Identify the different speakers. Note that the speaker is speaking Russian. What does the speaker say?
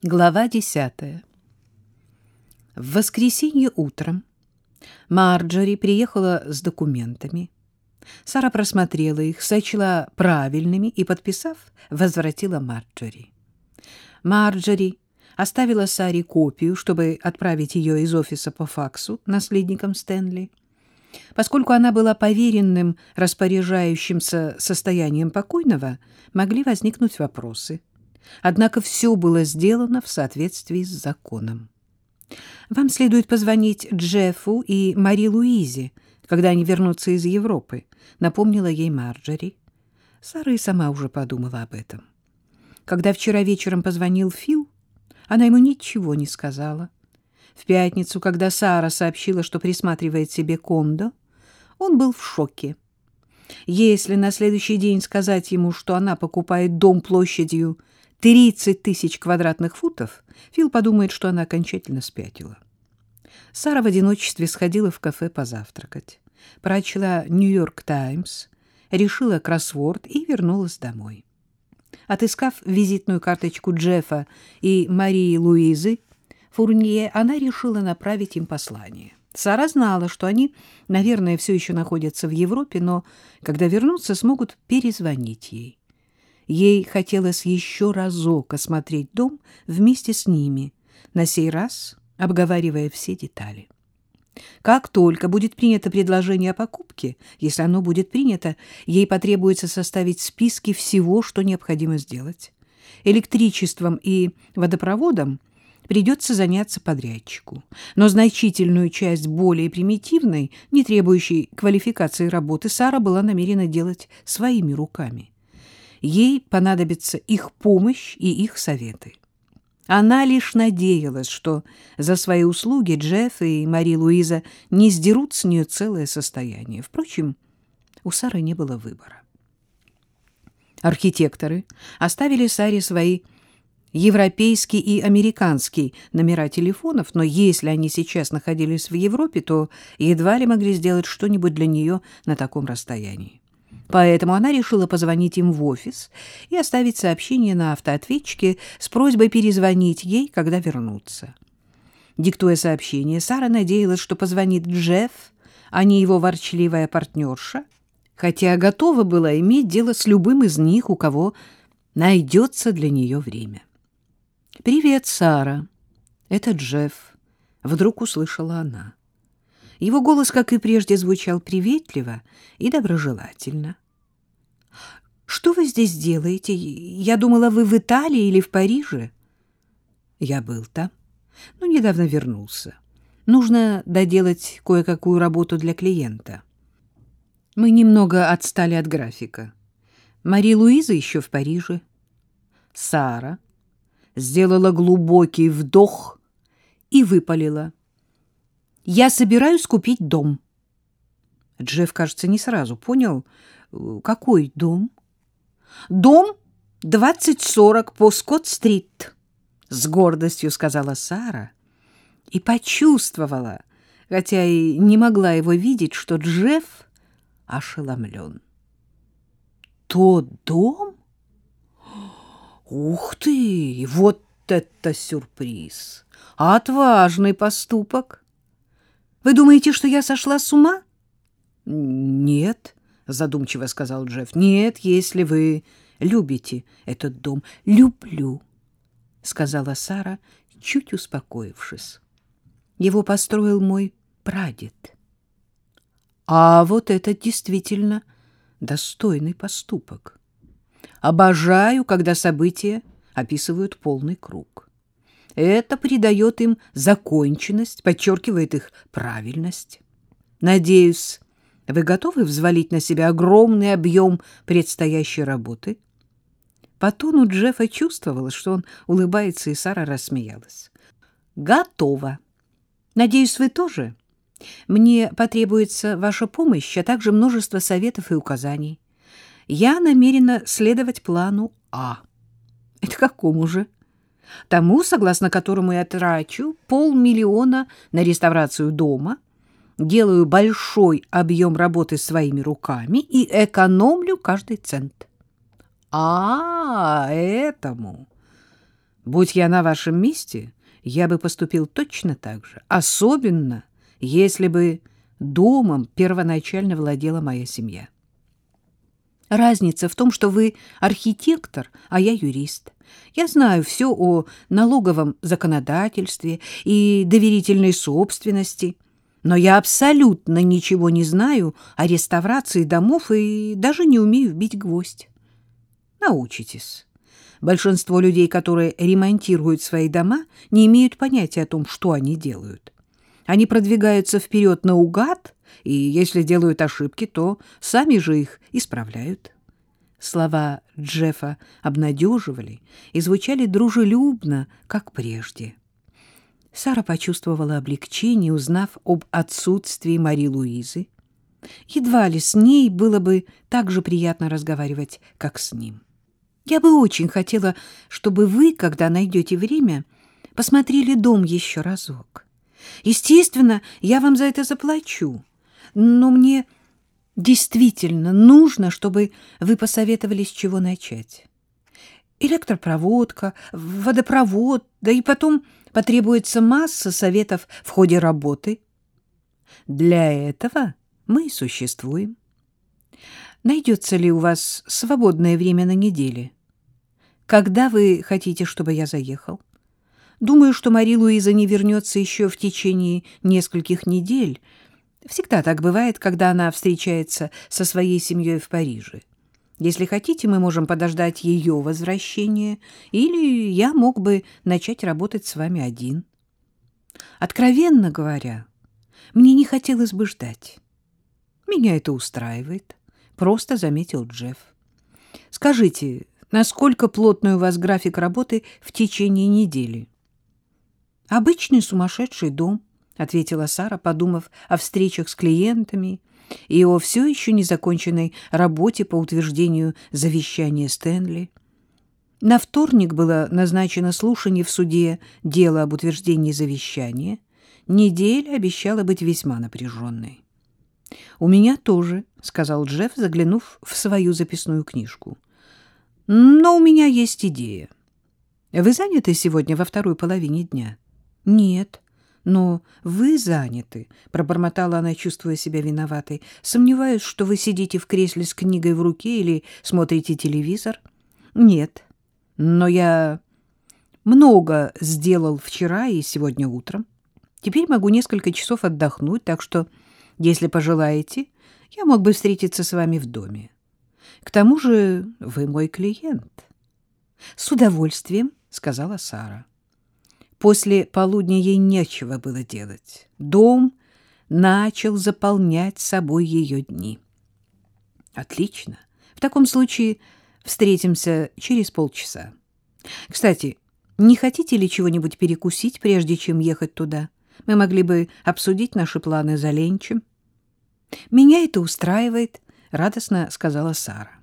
Speaker 1: Глава 10. В воскресенье утром Марджори приехала с документами. Сара просмотрела их, сочла правильными и, подписав, возвратила Марджори. Марджори оставила Саре копию, чтобы отправить ее из офиса по факсу наследникам Стэнли. Поскольку она была поверенным, распоряжающимся состоянием покойного, могли возникнуть вопросы. Однако все было сделано в соответствии с законом. «Вам следует позвонить Джеффу и Мари Луизе, когда они вернутся из Европы», — напомнила ей Марджори. Сара и сама уже подумала об этом. Когда вчера вечером позвонил Фил, она ему ничего не сказала. В пятницу, когда Сара сообщила, что присматривает себе кондо, он был в шоке. Если на следующий день сказать ему, что она покупает дом площадью 30 тысяч квадратных футов, Фил подумает, что она окончательно спятила. Сара в одиночестве сходила в кафе позавтракать, прочла «Нью-Йорк Таймс», решила кроссворд и вернулась домой. Отыскав визитную карточку Джеффа и Марии Луизы Фурнье, она решила направить им послание. Сара знала, что они, наверное, все еще находятся в Европе, но, когда вернутся, смогут перезвонить ей. Ей хотелось еще разок осмотреть дом вместе с ними, на сей раз обговаривая все детали. Как только будет принято предложение о покупке, если оно будет принято, ей потребуется составить списки всего, что необходимо сделать. Электричеством и водопроводом придется заняться подрядчику, но значительную часть более примитивной, не требующей квалификации работы, Сара была намерена делать своими руками. Ей понадобится их помощь и их советы. Она лишь надеялась, что за свои услуги Джефф и Мари Луиза не сдерут с нее целое состояние. Впрочем, у Сары не было выбора. Архитекторы оставили Саре свои европейский и американский номера телефонов, но если они сейчас находились в Европе, то едва ли могли сделать что-нибудь для нее на таком расстоянии. Поэтому она решила позвонить им в офис и оставить сообщение на автоответчике с просьбой перезвонить ей, когда вернутся. Диктуя сообщение, Сара надеялась, что позвонит Джефф, а не его ворчливая партнерша, хотя готова была иметь дело с любым из них, у кого найдется для нее время. «Привет, Сара. Это Джефф», — вдруг услышала она. Его голос, как и прежде, звучал приветливо и доброжелательно. «Что вы здесь делаете? Я думала, вы в Италии или в Париже?» «Я был там, но недавно вернулся. Нужно доделать кое-какую работу для клиента. Мы немного отстали от графика. Мари Луиза еще в Париже». Сара сделала глубокий вдох и выпалила: «Я собираюсь купить дом». Джефф, кажется, не сразу понял, какой дом. «Дом 2040 по Скотт-стрит», — с гордостью сказала Сара и почувствовала, хотя и не могла его видеть, что Джефф ошеломлен. «Тот дом? Ух ты! Вот это сюрприз! Отважный поступок! Вы думаете, что я сошла с ума?» «Нет», — задумчиво сказал Джефф. «Нет, если вы любите этот дом». «Люблю», — сказала Сара, чуть успокоившись. «Его построил мой прадед». «А вот это действительно достойный поступок. Обожаю, когда события описывают полный круг. Это придает им законченность, подчеркивает их правильность. Надеюсь, вы готовы взвалить на себя огромный объем предстоящей работы?» По тону Джеффа чувствовалось, что он улыбается, и Сара рассмеялась. «Готово. Надеюсь, вы тоже. Мне потребуется ваша помощь, а также множество советов и указаний. Я намерена следовать плану А». «Это какому же?» «Тому, согласно которому я трачу 500 000 на реставрацию дома, делаю большой объем работы своими руками и экономлю каждый цент». «А, этому. Будь я на вашем месте, я бы поступил точно так же, особенно если бы домом первоначально владела моя семья. Разница в том, что вы архитектор, а я юрист. Я знаю все о налоговом законодательстве и доверительной собственности, но я абсолютно ничего не знаю о реставрации домов и даже не умею вбить гвоздь. Научитесь. Большинство людей, которые ремонтируют свои дома, не имеют понятия о том, что они делают. Они продвигаются вперед наугад, и если делают ошибки, то сами же их исправляют. Слова Джеффа обнадеживали и звучали дружелюбно, как прежде. Сара почувствовала облегчение, узнав об отсутствии Мари-Луизы. Едва ли с ней было бы так же приятно разговаривать, как с ним. Я бы очень хотела, чтобы вы, когда найдете время, посмотрели дом еще разок. Естественно, я вам за это заплачу, но мне действительно нужно, чтобы вы посоветовали, с чего начать. Электропроводка, водопровод, да и потом потребуется масса советов в ходе работы. Для этого мы и существуем. Найдется ли у вас свободное время на неделе? Когда вы хотите, чтобы я заехал? Думаю, что Мари-Луиза не вернется еще в течение нескольких недель. Всегда так бывает, когда она встречается со своей семьей в Париже. Если хотите, мы можем подождать ее возвращения, или я мог бы начать работать с вами один. Откровенно говоря, мне не хотелось бы ждать. Меня это устраивает, просто заметил Джефф. Скажите, насколько плотный у вас график работы в течение недели? Обычный сумасшедший дом, ответила Сара, подумав о встречах с клиентами и о все еще незаконченной работе по утверждению завещания Стэнли. На вторник было назначено слушание в суде дела об утверждении завещания. Неделя обещала быть весьма напряженной. «У меня тоже», — сказал Джефф, заглянув в свою записную книжку. «Но у меня есть идея. Вы заняты сегодня во второй половине дня?» «Нет, но вы заняты», — пробормотала она, чувствуя себя виноватой. «Сомневаюсь, что вы сидите в кресле с книгой в руке или смотрите телевизор». «Нет, но я много сделал вчера и сегодня утром. Теперь могу несколько часов отдохнуть, так что, если пожелаете, я мог бы встретиться с вами в доме. К тому же вы мой клиент». «С удовольствием», — сказала Сара. После полудня ей нечего было делать. Дом начал заполнять собой ее дни. «Отлично. В таком случае встретимся через полчаса. Кстати, не хотите ли чего-нибудь перекусить, прежде чем ехать туда? Мы могли бы обсудить наши планы за ленчем». «Меня это устраивает», — радостно сказала Сара.